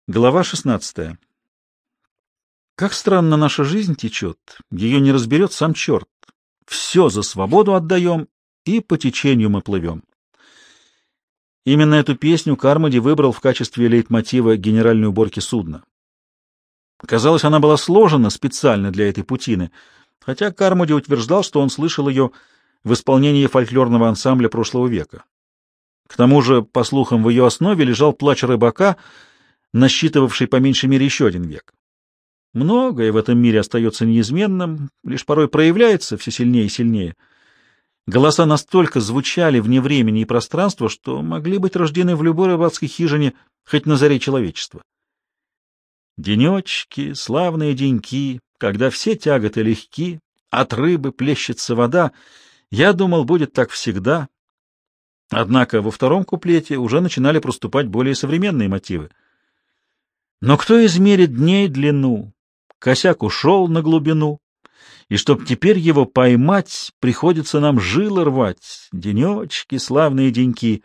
Глава 16. Как странно наша жизнь течет, ее не разберет сам черт. Все за свободу отдаем, и по течению мы плывем. Именно эту песню Кармоди выбрал в качестве лейтмотива генеральной уборки судна. Казалось, она была сложена специально для этой путины, хотя Кармоди утверждал, что он слышал ее в исполнении фольклорного ансамбля прошлого века. К тому же, по слухам, в ее основе лежал плач рыбака, насчитывавший по меньшей мере еще один век. Многое в этом мире остается неизменным, лишь порой проявляется все сильнее и сильнее. Голоса настолько звучали вне времени и пространства, что могли быть рождены в любой рыбацкой хижине хоть на заре человечества. Денечки, славные деньки, когда все тяготы легки, от рыбы плещется вода, я думал, будет так всегда. Однако во втором куплете уже начинали проступать более современные мотивы. Но кто измерит дней длину? Косяк ушел на глубину, и чтоб теперь его поймать, приходится нам жилы рвать, денечки, славные деньки.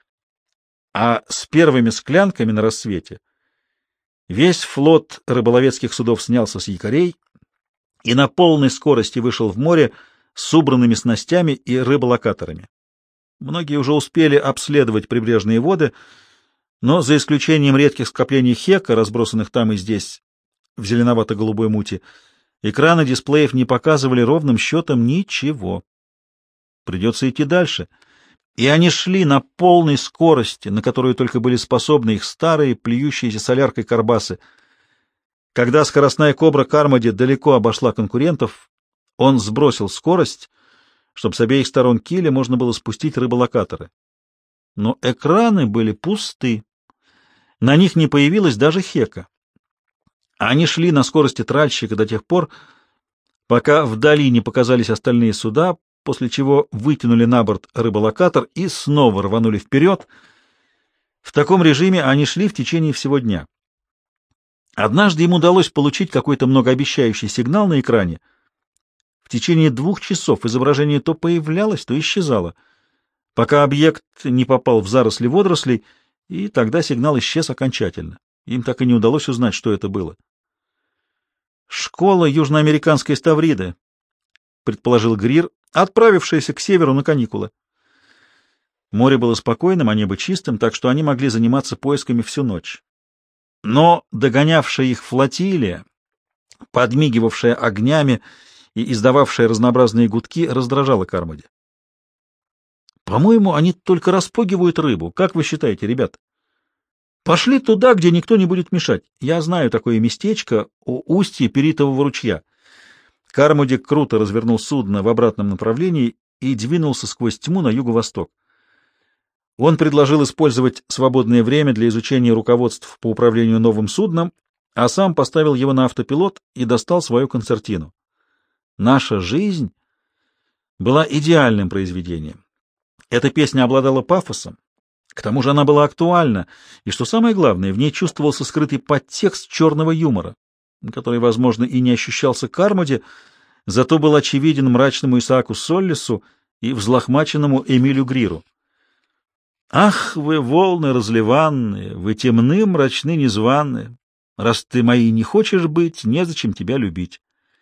А с первыми склянками на рассвете весь флот рыболовецких судов снялся с якорей и на полной скорости вышел в море с убранными снастями и рыболокаторами. Многие уже успели обследовать прибрежные воды, но за исключением редких скоплений хека, разбросанных там и здесь в зеленовато-голубой мути, экраны дисплеев не показывали ровным счетом ничего. Придется идти дальше. И они шли на полной скорости, на которую только были способны их старые, плюющиеся соляркой карбасы. Когда скоростная кобра Кармоди далеко обошла конкурентов, он сбросил скорость, чтобы с обеих сторон киля можно было спустить рыболокаторы. Но экраны были пусты. На них не появилось даже хека. Они шли на скорости тральщика до тех пор, пока вдали не показались остальные суда, после чего вытянули на борт рыболокатор и снова рванули вперед. В таком режиме они шли в течение всего дня. Однажды им удалось получить какой-то многообещающий сигнал на экране. В течение 2 часов изображение то появлялось, то исчезало, пока объект не попал в заросли водорослей, и тогда сигнал исчез окончательно. Им так и не удалось узнать, что это было. «Школа южноамериканской ставриды», — предположил Грир, отправившаяся к северу на каникулы. Море было спокойным, а небо чистым, так что они могли заниматься поисками всю ночь. Но догонявшая их флотилия, подмигивавшая огнями и издававшая разнообразные гудки, раздражала Кармоди. «По-моему, они только распугивают рыбу. Как вы считаете, ребят? Пошли туда, где никто не будет мешать. Я знаю такое местечко у устья Перитового ручья». Кармоди круто развернул судно в обратном направлении и двинулся сквозь тьму на юго-восток. Он предложил использовать свободное время для изучения руководств по управлению новым судном, а сам поставил его на автопилот и достал свою концертину. «Наша жизнь» была идеальным произведением. Эта песня обладала пафосом, к тому же она была актуальна, и, что самое главное, в ней чувствовался скрытый подтекст черного юмора, который, возможно, и не ощущался Кармоди, зато был очевиден мрачному Исааку Соллису и взлохмаченному Эмилю Гриру. «Ах, вы волны разливанные, вы темны, мрачны, незваные, раз ты моей не хочешь быть, незачем тебя любить».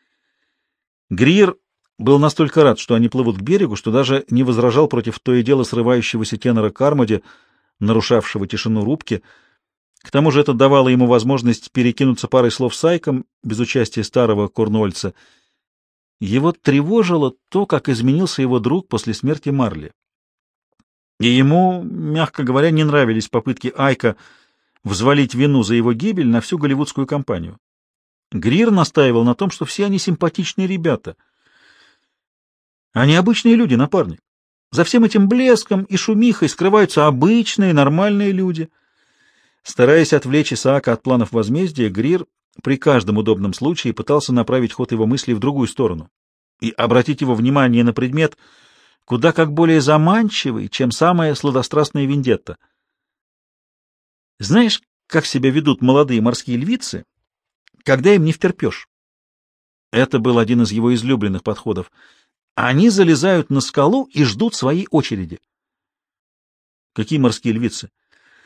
Грир был настолько рад, что они плывут к берегу, что даже не возражал против то и дело срывающегося тенора Кармоди, нарушавшего тишину рубки. К тому же это давало ему возможность перекинуться парой слов с Айком без участия старого корнуольца. Его тревожило то, как изменился его друг после смерти Марли. И ему, мягко говоря, не нравились попытки Айка взвалить вину за его гибель на всю голливудскую компанию. Грир настаивал на том, что все они симпатичные ребята. Они обычные люди, напарник. За всем этим блеском и шумихой скрываются обычные, нормальные люди. Стараясь отвлечь Исаака от планов возмездия, Грир при каждом удобном случае пытался направить ход его мыслей в другую сторону и обратить его внимание на предмет, куда как более заманчивый, чем самая сладострастная вендетта. Знаешь, как себя ведут молодые морские львицы, когда им не втерпешь? Это был один из его излюбленных подходов. Они залезают на скалу и ждут своей очереди. Какие морские львицы?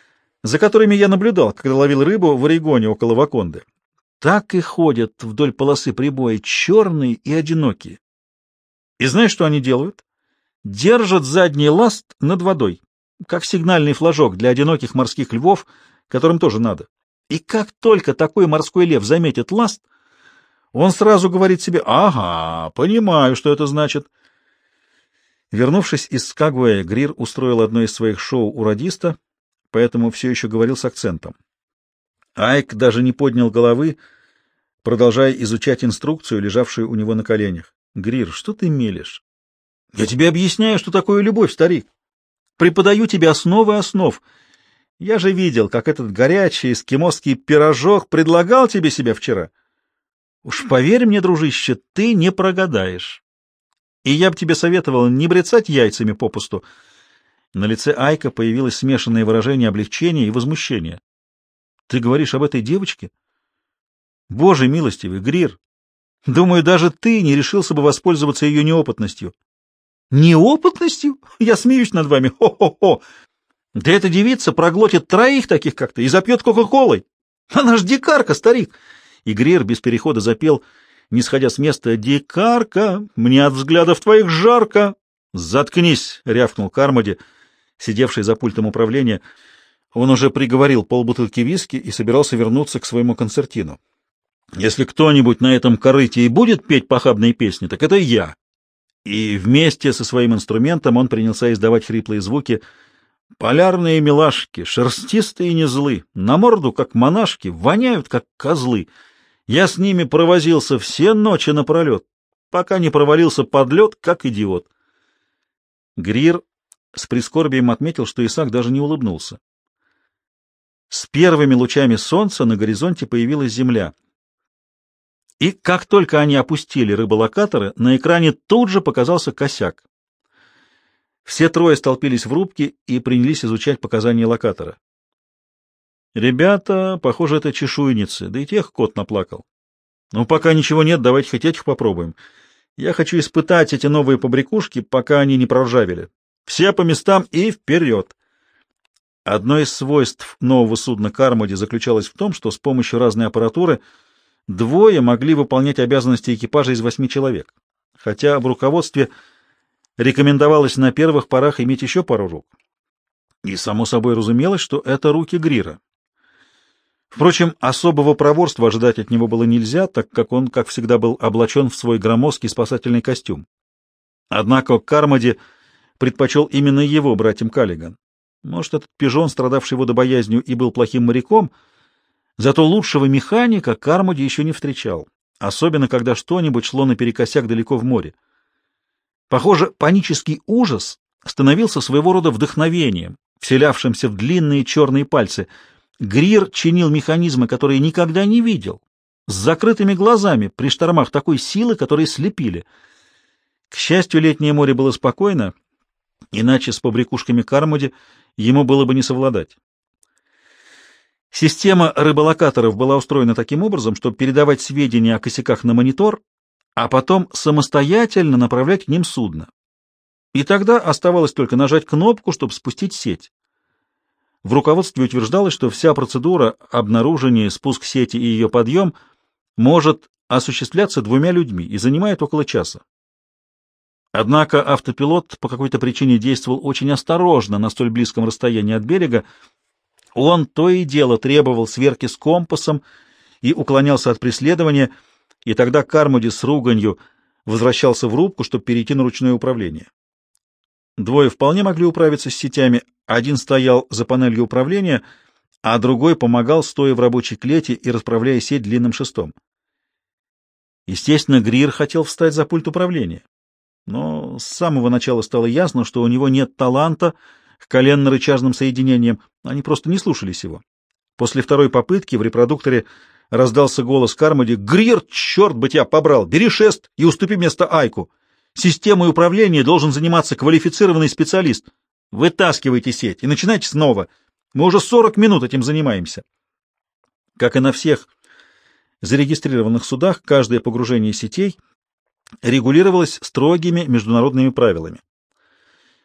за которыми я наблюдал, когда ловил рыбу в Орегоне около Ваконды. Так и ходят вдоль полосы прибоя, черные и одинокие. И знаешь, что они делают? Держат задний ласт над водой, как сигнальный флажок для одиноких морских львов, которым тоже надо. И как только такой морской лев заметит ласт, он сразу говорит себе: «Ага, понимаю, что это значит». Вернувшись из Скагвея, Грир устроил одно из своих шоу у радиста, поэтому все еще говорил с акцентом. Айк даже не поднял головы, продолжая изучать инструкцию, лежавшую у него на коленях. «Грир, что ты мелешь? Я тебе объясняю, что такое любовь, старик. Преподаю тебе основы основ. Я же видел, как этот горячий эскимосский пирожок предлагал тебе себя вчера. Уж поверь мне, дружище, ты не прогадаешь. И я бы тебе советовал не брецать яйцами попусту». На лице Айка появилось смешанное выражение облегчения и возмущения. «Ты говоришь об этой девочке? Боже милостивый, Грир, думаю, даже ты не решился бы воспользоваться ее неопытностью». «Неопытностью? Я смеюсь над вами. Хо-хо-хо! Да эта девица проглотит 3 таких, как ты, и запьет кока-колой. Она ж дикарка, старик!» И Грир без перехода запел, не сходя с места: «Дикарка, мне от взглядов твоих жарко!» «Заткнись!» — рявкнул Кармоди, сидевший за пультом управления. Он уже приговорил полбутылки виски и собирался вернуться к своему концертину. «Если кто-нибудь на этом корыте и будет петь похабные песни, так это я!» И вместе со своим инструментом он принялся издавать хриплые звуки. «Полярные милашки, шерстистые и не злы, на морду, как монашки, воняют, как козлы. Я с ними провозился все ночи напролет, пока не провалился под лед, как идиот». Грир с прискорбием отметил, что Исаак даже не улыбнулся. С первыми лучами солнца на горизонте появилась земля. И как только они опустили рыболокаторы, на экране тут же показался косяк. Все 3 столпились в рубке и принялись изучать показания локатора. «Ребята, похоже, это чешуйницы, да и тех кот наплакал. Ну, пока ничего нет, давайте хоть этих попробуем. Я хочу испытать эти новые побрякушки, пока они не проржавели. Все по местам и вперед!» Одно из свойств нового судна Кармоди заключалось в том, что с помощью разной аппаратуры 2 могли выполнять обязанности экипажа из 8 человек, хотя в руководстве рекомендовалось на первых порах иметь еще пару рук. И, само собой, разумелось, что это руки Грира. Впрочем, особого проворства ожидать от него было нельзя, так как он, как всегда, был облачен в свой громоздкий спасательный костюм. Однако Кармоди предпочел именно его братьям Каллиган. Может, этот пижон, страдавший водобоязнью, и был плохим моряком, зато лучшего механика Кармоди еще не встречал, особенно когда что-нибудь шло наперекосяк далеко в море. Похоже, панический ужас становился своего рода вдохновением, вселявшимся в длинные черные пальцы. Грир чинил механизмы, которые никогда не видел, с закрытыми глазами при штормах такой силы, которые слепили. К счастью, летнее море было спокойно, иначе с побрякушками Кармоди ему было бы не совладать. Система рыболокаторов была устроена таким образом, чтобы передавать сведения о косяках на монитор, а потом самостоятельно направлять к ним судно. И тогда оставалось только нажать кнопку, чтобы спустить сеть. В руководстве утверждалось, что вся процедура обнаружения, спуск сети и ее подъем может осуществляться 2 людьми и занимает около часа. Однако автопилот по какой-то причине действовал очень осторожно на столь близком расстоянии от берега. Он то и дело требовал сверки с компасом и уклонялся от преследования, и тогда Кармоди с руганью возвращался в рубку, чтобы перейти на ручное управление. 2 вполне могли управиться с сетями, один стоял за панелью управления, а другой помогал, стоя в рабочей клете и расправляя сеть длинным шестом. Естественно, Грир хотел встать за пульт управления, но с самого начала стало ясно, что у него нет таланта к коленно-рычажным соединениям, они просто не слушались его. После 2 попытки в репродукторе раздался голос Кармоди: «Грир, черт бы тебя побрал! Бери шест и уступи место Айку! Системой управления должен заниматься квалифицированный специалист. Вытаскивайте сеть и начинайте снова. Мы уже 40 минут этим занимаемся». Как и на всех зарегистрированных судах, каждое погружение сетей регулировалось строгими международными правилами.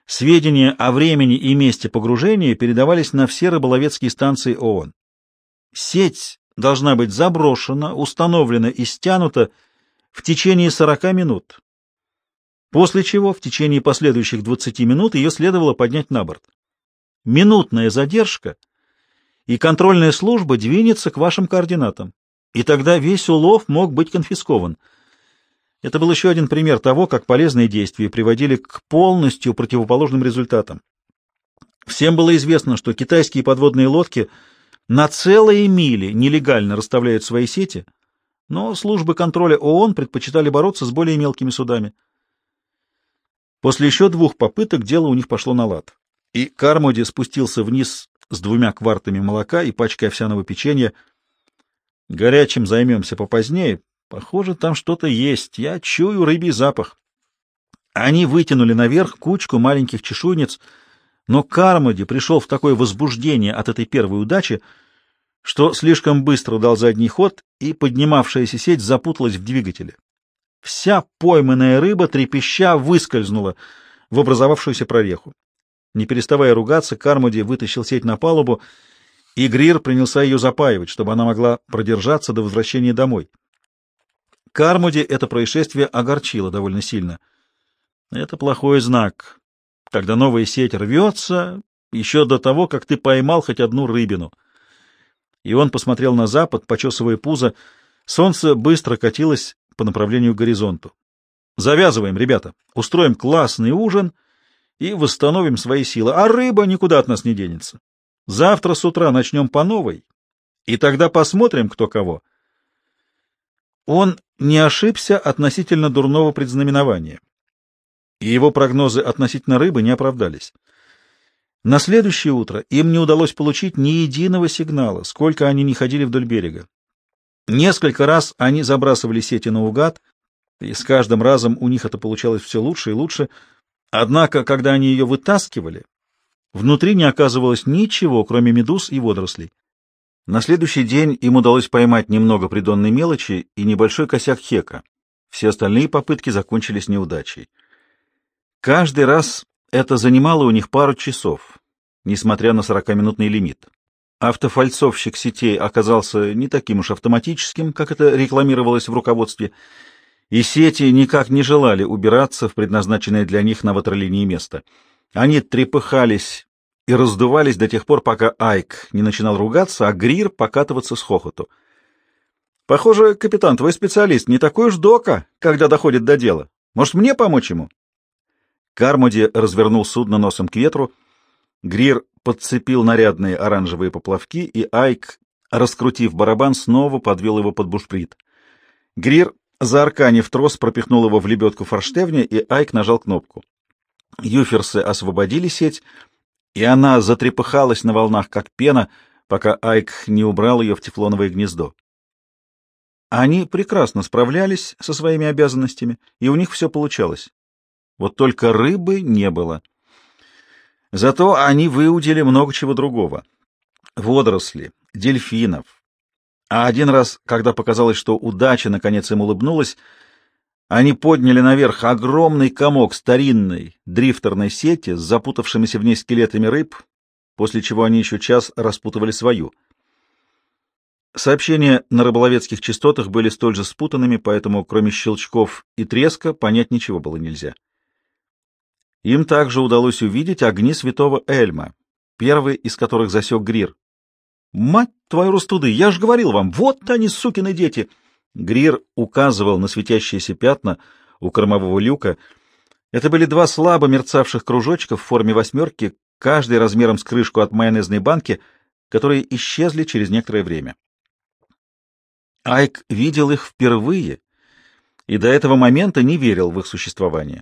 Сведения о времени и месте погружения передавались на все рыболовецкие станции ООН. Сеть должна быть заброшена, установлена и стянута в течение 40 минут, после чего в течение последующих 20 минут ее следовало поднять на борт. Минутная задержка, и контрольная служба двинется к вашим координатам, и тогда весь улов мог быть конфискован. Это был еще один пример того, как полезные действия приводили к полностью противоположным результатам. Всем было известно, что китайские подводные лодки на целые мили нелегально расставляют свои сети, но службы контроля ООН предпочитали бороться с более мелкими судами. После еще 2 попыток дело у них пошло на лад, и Кармоди спустился вниз с 2 квартами молока и пачкой овсяного печенья. «Горячим займемся попозднее. Похоже, там что-то есть. Я чую рыбий запах». Они вытянули наверх кучку маленьких чешуйниц, но Кармоди пришел в такое возбуждение от этой первой удачи, что слишком быстро дал задний ход, и поднимавшаяся сеть запуталась в двигателе. Вся пойманная рыба, трепеща, выскользнула в образовавшуюся прореху. Не переставая ругаться, Кармоди вытащил сеть на палубу, и Грир принялся ее запаивать, чтобы она могла продержаться до возвращения домой. Кармоди это происшествие огорчило довольно сильно. Это плохой знак, когда новая сеть рвется еще до того, как ты поймал хоть одну рыбину. И он посмотрел на запад, почесывая пузо. Солнце быстро катилось по направлению к горизонту. «Завязываем, ребята, устроим классный ужин и восстановим свои силы, а рыба никуда от нас не денется. Завтра с утра начнем по новой, и тогда посмотрим, кто кого». Он не ошибся относительно дурного предзнаменования, и его прогнозы относительно рыбы не оправдались. На следующее утро им не удалось получить ни единого сигнала, сколько они ни ходили вдоль берега. Несколько раз они забрасывали сети наугад, и с каждым разом у них это получалось все лучше и лучше. Однако, когда они ее вытаскивали, внутри не оказывалось ничего, кроме медуз и водорослей. На следующий день им удалось поймать немного придонной мелочи и небольшой косяк хека. Все остальные попытки закончились неудачей. Каждый раз это занимало у них пару часов, несмотря на 40-минутный лимит. Автофальцовщик сетей оказался не таким уж автоматическим, как это рекламировалось в руководстве, и сети никак не желали убираться в предназначенное для них на ватерлинии место. Они трепыхались и раздувались до тех пор, пока Айк не начинал ругаться, а Грир покатываться с хохоту. «Похоже, капитан, твой специалист не такой уж дока, когда доходит до дела. Может, мне помочь ему?» Кармоди развернул судно носом к ветру, Грир подцепил нарядные оранжевые поплавки, и Айк, раскрутив барабан, снова подвел его под бушприт. Грир, заарканив трос, пропихнул его в лебедку форштевня, и Айк нажал кнопку. Юферсы освободили сеть, и она затрепыхалась на волнах, как пена, пока Айк не убрал ее в тефлоновое гнездо. Они прекрасно справлялись со своими обязанностями, и у них все получалось. Вот только рыбы не было. Зато они выудили много чего другого. Водоросли, дельфинов. А один раз, когда показалось, что удача наконец им улыбнулась, они подняли наверх огромный комок старинной дрифтерной сети с запутавшимися в ней скелетами рыб, после чего они еще час распутывали свою. Сообщения на рыболовецких частотах были столь же спутанными, поэтому кроме щелчков и треска понять ничего было нельзя. Им также удалось увидеть огни святого Эльма, первый из которых засек Грир. «Мать твою растуды! Я же говорил вам, вот они, сукины дети!» Грир указывал на светящиеся пятна у кормового люка. Это были 2 слабо мерцавших кружочка в форме 8, каждый размером с крышку от майонезной банки, которые исчезли через некоторое время. Айк видел их впервые и до этого момента не верил в их существование.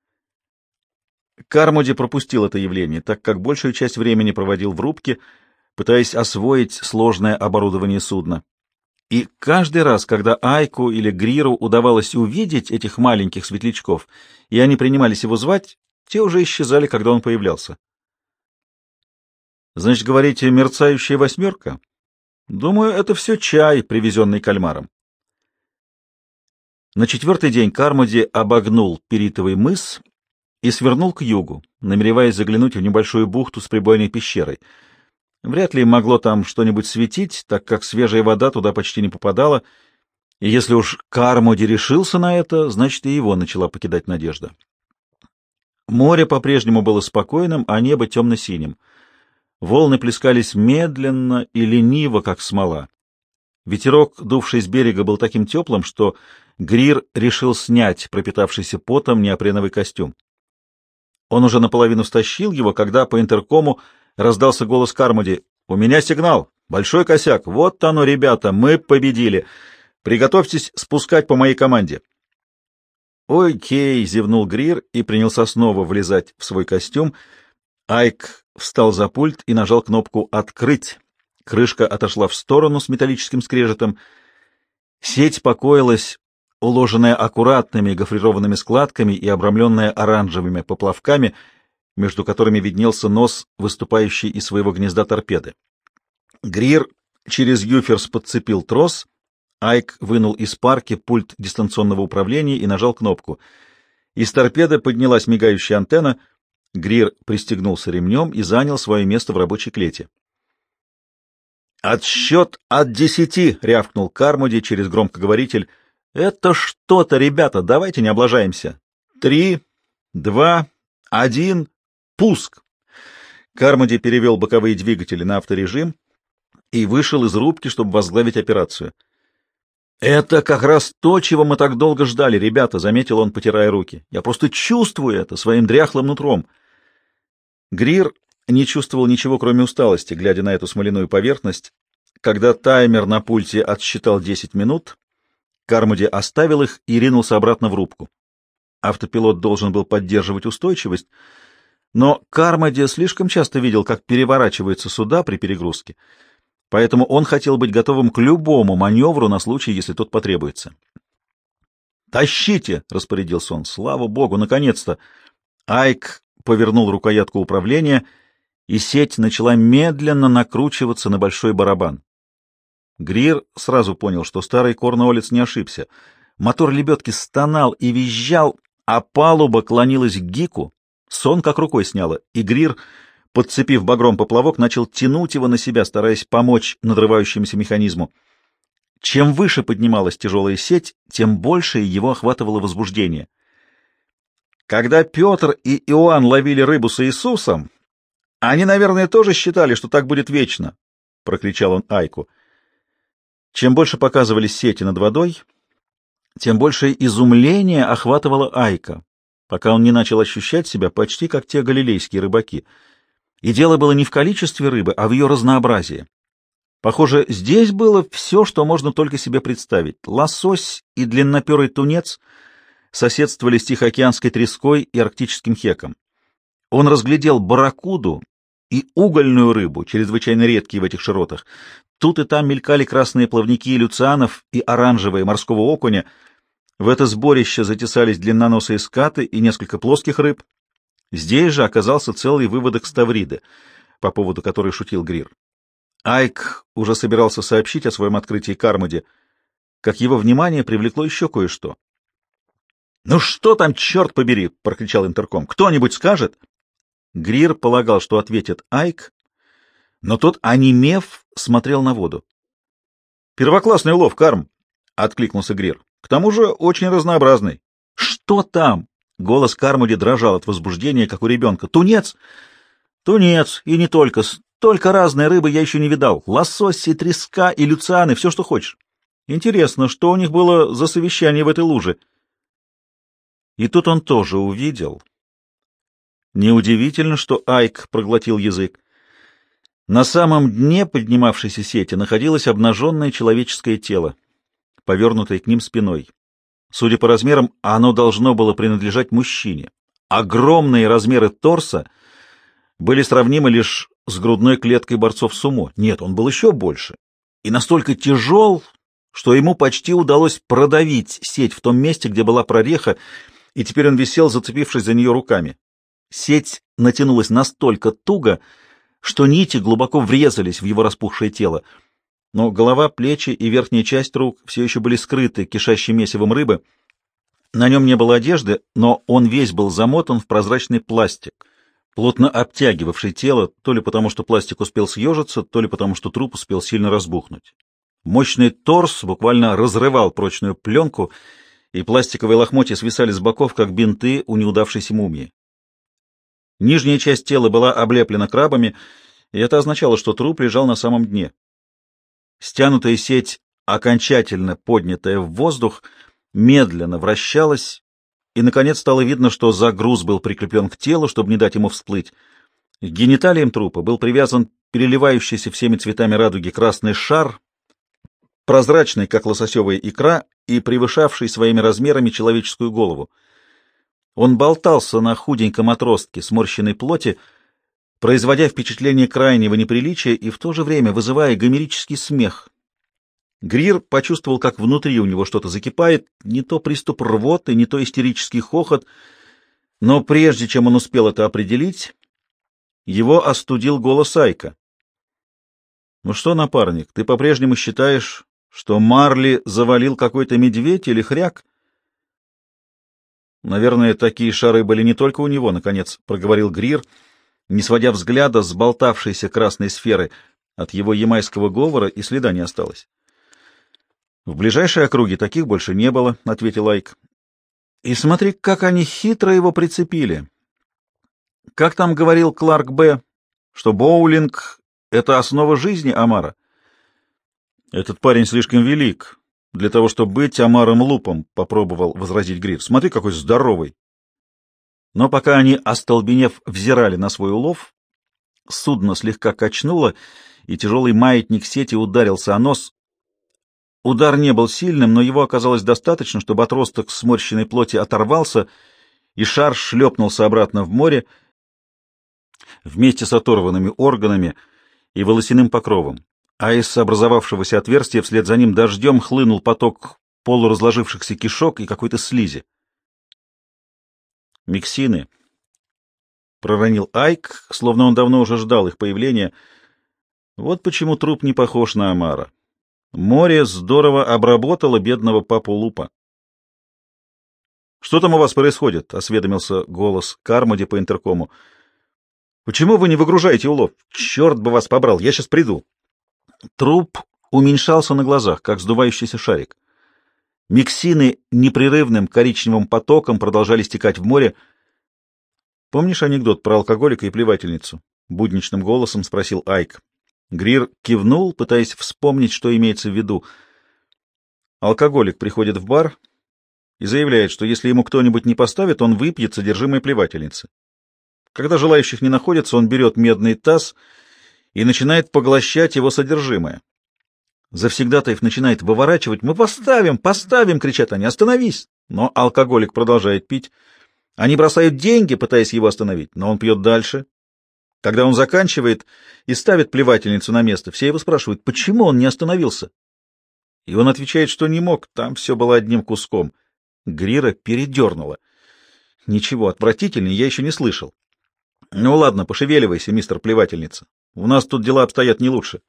Кармоди пропустил это явление, так как большую часть времени проводил в рубке, пытаясь освоить сложное оборудование судна. И каждый раз, когда Айку или Гриру удавалось увидеть этих маленьких светлячков, и они принимались его звать, те уже исчезали, когда он появлялся. «Значит, говорите, мерцающая 8? Думаю, это все чай, привезенный кальмаром». На 4-й день Кармоди обогнул Перитовый мыс и свернул к югу, намереваясь заглянуть в небольшую бухту с прибойной пещерой. Вряд ли могло там что-нибудь светить, так как свежая вода туда почти не попадала, и если уж Кармоди решился на это, значит, и его начала покидать надежда. Море по-прежнему было спокойным, а небо темно-синим. Волны плескались медленно и лениво, как смола. Ветерок, дувший с берега, был таким теплым, что Грир решил снять пропитавшийся потом неопреновый костюм. Он уже наполовину стащил его, когда по интеркому раздался голос Кармоди: «У меня сигнал! Большой косяк! Вот оно, ребята! Мы победили! Приготовьтесь спускать по моей команде!» «Окей!» — зевнул Грир и принялся снова влезать в свой костюм. Айк встал за пульт и нажал кнопку «Открыть». Крышка отошла в сторону с металлическим скрежетом. Сеть покоилась, уложенная аккуратными гофрированными складками и обрамленная оранжевыми поплавками, между которыми виднелся нос, выступающий из своего гнезда торпеды. Грир через юферс подцепил трос. Айк вынул из парки пульт дистанционного управления и нажал кнопку. Из торпеды поднялась мигающая антенна. Грир пристегнулся ремнем и занял свое место в рабочей клете. «Отсчет от 10!» — рявкнул Кармоди через громкоговоритель. «Это что-то, ребята, давайте не облажаемся. 3, 2, 1, пуск!» Кармоди перевел боковые двигатели на авторежим и вышел из рубки, чтобы возглавить операцию. «Это как раз то, чего мы так долго ждали, ребята», — заметил он, потирая руки. «Я просто чувствую это своим дряхлым нутром». Грир не чувствовал ничего, кроме усталости, глядя на эту смоляную поверхность. Когда таймер на пульте отсчитал 10 минут, Кармоди оставил их и ринулся обратно в рубку. Автопилот должен был поддерживать устойчивость, но Кармоди слишком часто видел, как переворачиваются суда при перегрузке, поэтому он хотел быть готовым к любому маневру на случай, если тот потребуется. «Тащите!» — распорядился он. «Слава богу, наконец-то!» Айк повернул рукоятку управления, и сеть начала медленно накручиваться на большой барабан. Грир сразу понял, что старый Корнуоллец не ошибся. Мотор лебедки стонал и визжал, а палуба клонилась к гику. Сон как рукой сняло, и Грир, подцепив багром поплавок, начал тянуть его на себя, стараясь помочь надрывающемуся механизму. Чем выше поднималась тяжелая сеть, тем больше его охватывало возбуждение. Когда Петр и Иоанн ловили рыбу с Иисусом, они, наверное, тоже считали, что так будет вечно, — прокричал он Айку. Чем больше показывались сети над водой, тем больше изумление охватывало Айка, пока он не начал ощущать себя почти как те галилейские рыбаки. И дело было не в количестве рыбы, а в ее разнообразии. Похоже, здесь было все, что можно только себе представить. Лосось и длинноперый тунец соседствовали с тихоокеанской треской и арктическим хеком. Он разглядел барракуду и угольную рыбу, чрезвычайно редкие в этих широтах. Тут и там мелькали красные плавники люцианов и оранжевые морского окуня. В это сборище затесались длинноносые скаты и несколько плоских рыб. Здесь же оказался целый выводок ставриды, по поводу которой шутил Грир. Айк уже собирался сообщить о своем открытии Кармоди, как его внимание привлекло еще кое-что. «Ну что там, черт побери!» — прокричал интерком. «Кто-нибудь скажет?» Грир полагал, что ответит Айк, но тот, онемев, смотрел на воду. «Первоклассный улов, Карм!» — откликнулся Грир. «К тому же очень разнообразный». «Что там?» — голос Кармоди дрожал от возбуждения, как у ребенка. «Тунец?» «Тунец, и не только. Столько разной рыбы я еще не видал. Лосось и треска, и люцианы, все, что хочешь. Интересно, что у них было за совещание в этой луже?» И тут он тоже увидел. Неудивительно, что Айк проглотил язык. На самом дне поднимавшейся сети находилось обнаженное человеческое тело, повернутое к ним спиной. Судя по размерам, оно должно было принадлежать мужчине. Огромные размеры торса были сравнимы лишь с грудной клеткой борцов сумо. Нет, он был еще больше. И настолько тяжел, что ему почти удалось продавить сеть в том месте, где была прореха, и теперь он висел, зацепившись за нее руками. Сеть натянулась настолько туго, что нити глубоко врезались в его распухшее тело, но голова, плечи и верхняя часть рук все еще были скрыты кишащим месивом рыбы. На нем не было одежды, но он весь был замотан в прозрачный пластик, плотно обтягивавший тело, то ли потому, что пластик успел съежиться, то ли потому, что труп успел сильно разбухнуть. Мощный торс буквально разрывал прочную пленку, и пластиковые лохмотья свисали с боков, как бинты у неудавшейся мумии. Нижняя часть тела была облеплена крабами, и это означало, что труп лежал на самом дне. Стянутая сеть, окончательно поднятая в воздух, медленно вращалась, и, наконец, стало видно, что загруз был прикреплен к телу, чтобы не дать ему всплыть. К гениталиям трупа был привязан переливающийся всеми цветами радуги красный шар, прозрачный, как лососевая икра, и превышавший своими размерами человеческую голову. Он болтался на худеньком отростке сморщенной плоти, производя впечатление крайнего неприличия и в то же время вызывая гомерический смех. Грир почувствовал, как внутри у него что-то закипает, не то приступ рвоты, не то истерический хохот, но прежде чем он успел это определить, его остудил голос Айка. «Ну что, напарник, ты по-прежнему считаешь, что Марли завалил какой-то медведь или хряк?» «Наверное, такие шары были не только у него», — наконец проговорил Грир, не сводя взгляда с болтавшейся красной сферы. От его ямайского говора и следа не осталось. «В ближайшей округе таких больше не было», — ответил Айк. «И смотри, как они хитро его прицепили. Как там говорил Кларк Б., что боулинг — это основа жизни омара?» «Этот парень слишком велик для того, чтобы быть омаром Лупом», — попробовал возразить Грир. «Смотри, какой здоровый». Но пока они, остолбенев, взирали на свой улов, судно слегка качнуло, и тяжелый маятник сети ударился о нос. Удар не был сильным, но его оказалось достаточно, чтобы отросток сморщенной плоти оторвался, и шар шлепнулся обратно в море вместе с оторванными органами и волосяным покровом, а из образовавшегося отверстия вслед за ним дождем хлынул поток полуразложившихся кишок и какой-то слизи. «Миксины», — проронил Айк, словно он давно уже ждал их появления. «Вот почему труп не похож на омара. Море здорово обработало бедного папу Лупа». «Что там у вас происходит?» — осведомился голос Кармоди по интеркому. «Почему вы не выгружаете улов? Черт бы вас побрал, я сейчас приду». Труп уменьшался на глазах, как сдувающийся шарик. Миксины непрерывным коричневым потоком продолжали стекать в море. «Помнишь анекдот про алкоголика и плевательницу?» — будничным голосом спросил Айк. Грир кивнул, пытаясь вспомнить, что имеется в виду. Алкоголик приходит в бар и заявляет, что если ему кто-нибудь не поставит, он выпьет содержимое плевательницы. Когда желающих не находится, он берет медный таз и начинает поглощать его содержимое. Завсегдатаев начинает выворачивать. «Мы поставим, поставим!» — кричат они. «Остановись!» Но алкоголик продолжает пить. Они бросают деньги, пытаясь его остановить, но он пьет дальше. Когда он заканчивает и ставит плевательницу на место, все его спрашивают, почему он не остановился. И он отвечает, что не мог, там все было одним куском. Грира передернуло. Ничего отвратительнее я еще не слышал. «Ну ладно, пошевеливайся, мистер плевательница. У нас тут дела обстоят не лучше».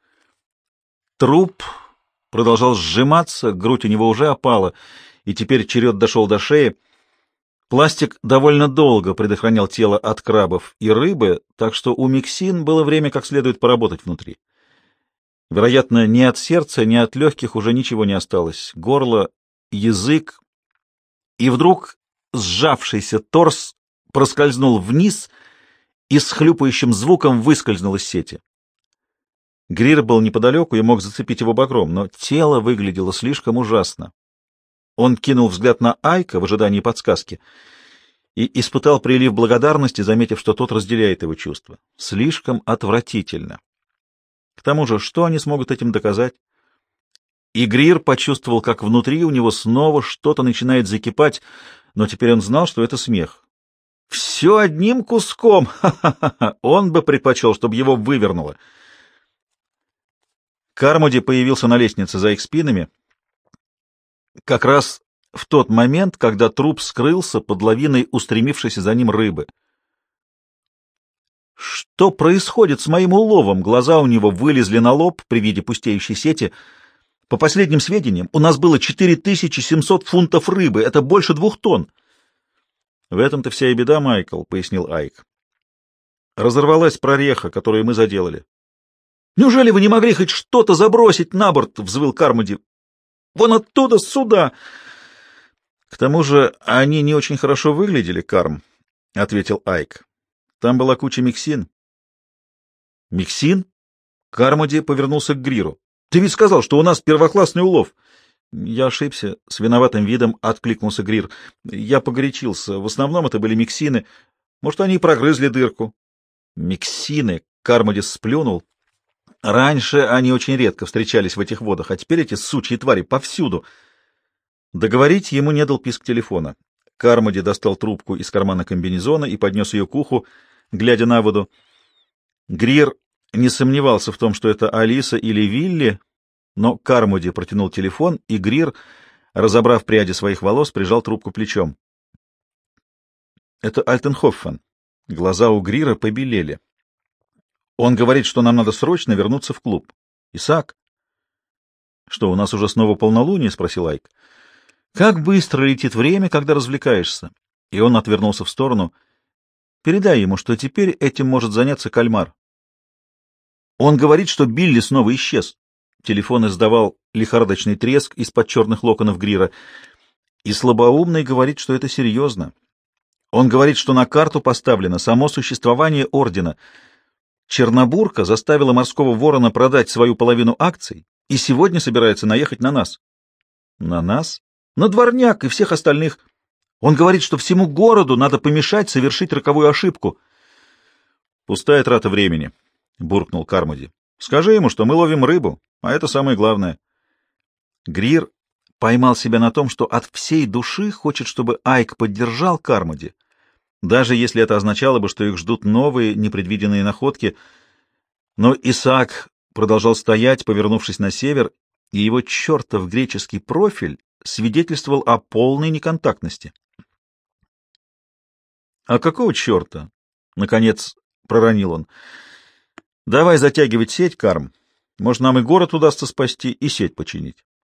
Труп продолжал сжиматься, грудь у него уже опала, и теперь черед дошел до шеи. Пластик довольно долго предохранял тело от крабов и рыбы, так что у Миксин было время как следует поработать внутри. Вероятно, ни от сердца, ни от легких уже ничего не осталось. Горло, язык. И вдруг сжавшийся торс проскользнул вниз и с хлюпающим звуком выскользнул из сети. Грир был неподалеку и мог зацепить его багром, но тело выглядело слишком ужасно. Он кинул взгляд на Айка в ожидании подсказки и испытал прилив благодарности, заметив, что тот разделяет его чувства. Слишком отвратительно. К тому же, что они смогут этим доказать? И Грир почувствовал, как внутри у него снова что-то начинает закипать, но теперь он знал, что это смех. Все одним куском! Ха-ха-ха! Он бы предпочел, чтобы его вывернуло. Кармоди появился на лестнице за их спинами как раз в тот момент, когда труп скрылся под лавиной устремившейся за ним рыбы. Что происходит с моим уловом? Глаза у него вылезли на лоб при виде пустеющей сети. По последним сведениям, у нас было 4700 фунтов рыбы, это больше 2 тонн. — В этом-то вся и беда, Майкл, — пояснил Айк. — Разорвалась прореха, которую мы заделали. — Неужели вы не могли хоть что-то забросить на борт? — взвыл Кармоди. — Вон оттуда, сюда! — К тому же они не очень хорошо выглядели, Карм, — ответил Айк. — Там была куча миксин. — Миксин? Кармоди повернулся к Гриру. — Ты ведь сказал, что у нас первоклассный улов. — Я ошибся, — с виноватым видом откликнулся Грир. — Я погорячился. В основном это были миксины. Может, они и прогрызли дырку. — Миксины! — Кармоди сплюнул. Раньше они очень редко встречались в этих водах, а теперь эти сучьи твари повсюду. Договорить ему не дал писк телефона. Кармоди достал трубку из кармана комбинезона и поднес ее к уху, глядя на воду. Грир не сомневался в том, что это Алиса или Вилли, но Кармоди протянул телефон, и Грир, разобрав пряди своих волос, прижал трубку плечом. Это Альтенхоффен. Глаза у Грира побелели. Он говорит, что нам надо срочно вернуться в клуб. Исаак? — Что, у нас уже снова полнолуние? — спросил Айк. — Как быстро летит время, когда развлекаешься. И он отвернулся в сторону. Передай ему, что теперь этим может заняться кальмар. Он говорит, что Билли снова исчез. Телефон издавал лихорадочный треск из-под черных локонов Грира. И слабоумный говорит, что это серьезно. Он говорит, что на карту поставлено само существование ордена. Чернобурка заставила морского ворона продать свою половину акций и сегодня собирается наехать на нас. На нас? На дворняк и всех остальных. Он говорит, что всему городу надо помешать совершить роковую ошибку. Пустая трата времени, — буркнул Кармоди. Скажи ему, что мы ловим рыбу, а это самое главное. Грир поймал себя на том, что от всей души хочет, чтобы Айк поддержал Кармоди, даже если это означало бы, что их ждут новые непредвиденные находки. Но Исаак продолжал стоять, повернувшись на север, и его чертов греческий профиль свидетельствовал о полной неконтактности. — А какого черта? — наконец проронил он. — Давай затягивать сеть, Карм. Может, нам и город удастся спасти, и сеть починить.